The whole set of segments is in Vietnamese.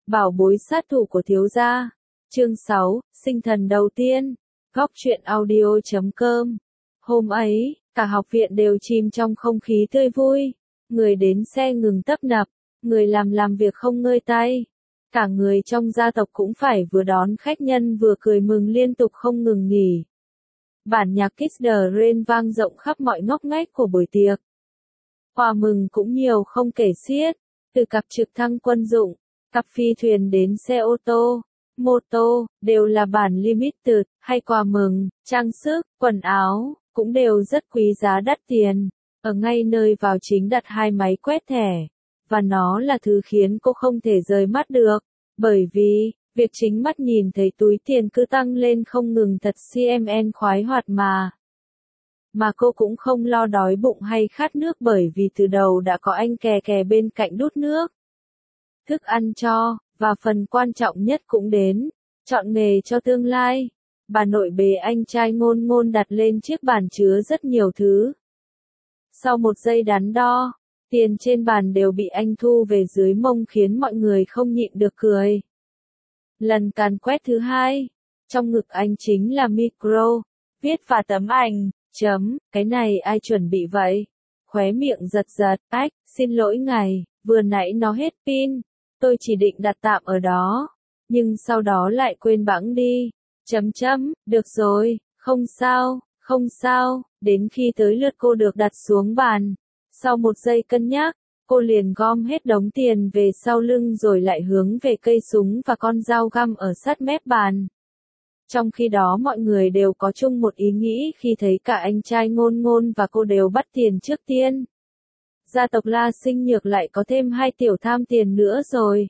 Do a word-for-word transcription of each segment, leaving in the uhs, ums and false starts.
Bảo bối sát thủ của thiếu gia. Chương sáu, sinh thần đầu tiên. Góc truyện audio chấm com. Hôm ấy, cả học viện đều chìm trong không khí tươi vui. Người đến xe ngừng tấp nập, người làm làm việc không ngơi tay. Cả người trong gia tộc cũng phải vừa đón khách nhân vừa cười mừng liên tục không ngừng nghỉ. Bản nhạc Kiss the Rain vang rộng khắp mọi ngóc ngách của buổi tiệc. Quà mừng cũng nhiều không kể xiết, từ cặp trực thăng quân dụng, cặp phi thuyền đến xe ô tô, mô tô, đều là bản limited, hay quà mừng, trang sức, quần áo, cũng đều rất quý giá đắt tiền. Ở ngay nơi vào chính đặt hai máy quét thẻ, và nó là thứ khiến cô không thể rời mắt được, bởi vì, việc chính mắt nhìn thấy túi tiền cứ tăng lên không ngừng thật xê em en khoái hoạt mà. Mà cô cũng không lo đói bụng hay khát nước bởi vì từ đầu đã có anh kè kè bên cạnh đút nước. Thức ăn cho, và phần quan trọng nhất cũng đến, chọn nghề cho tương lai. Bà nội bề anh trai ngôn ngôn đặt lên chiếc bàn chứa rất nhiều thứ. Sau một giây đắn đo, tiền trên bàn đều bị anh thu về dưới mông khiến mọi người không nhịn được cười. Lần càn quét thứ hai, trong ngực anh chính là micro, viết và tấm ảnh, chấm, cái này ai chuẩn bị vậy? Khóe miệng giật giật, ách, xin lỗi ngài, vừa nãy nó hết pin, tôi chỉ định đặt tạm ở đó, nhưng sau đó lại quên bẵng đi, chấm chấm, được rồi, không sao, không sao, đến khi tới lượt cô được đặt xuống bàn, sau một giây cân nhắc, cô liền gom hết đống tiền về sau lưng rồi lại hướng về cây súng và con dao găm ở sát mép bàn. Trong khi đó mọi người đều có chung một ý nghĩ khi thấy cả anh trai ngôn ngôn và cô đều bắt tiền trước tiên. Gia tộc La Sinh Nhược lại có thêm hai tiểu tham tiền nữa rồi.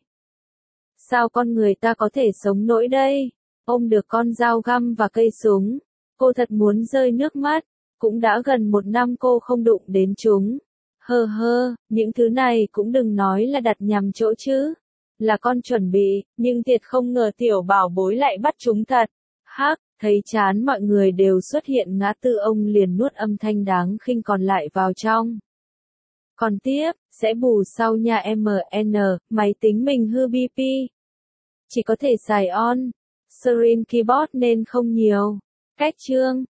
Sao con người ta có thể sống nổi đây? Ôm được con dao găm và cây súng, cô thật muốn rơi nước mắt, cũng đã gần một năm cô không đụng đến chúng. Hơ hơ, những thứ này cũng đừng nói là đặt nhầm chỗ chứ. Là con chuẩn bị, nhưng thiệt không ngờ tiểu bảo bối lại bắt chúng thật. Hắc, thấy chán mọi người đều xuất hiện ngã tư ông liền nuốt âm thanh đáng khinh còn lại vào trong. Còn tiếp, sẽ bù sau nha em en, máy tính mình hư bê pê. Chỉ có thể xài on, screen keyboard nên không nhiều. Cách chương,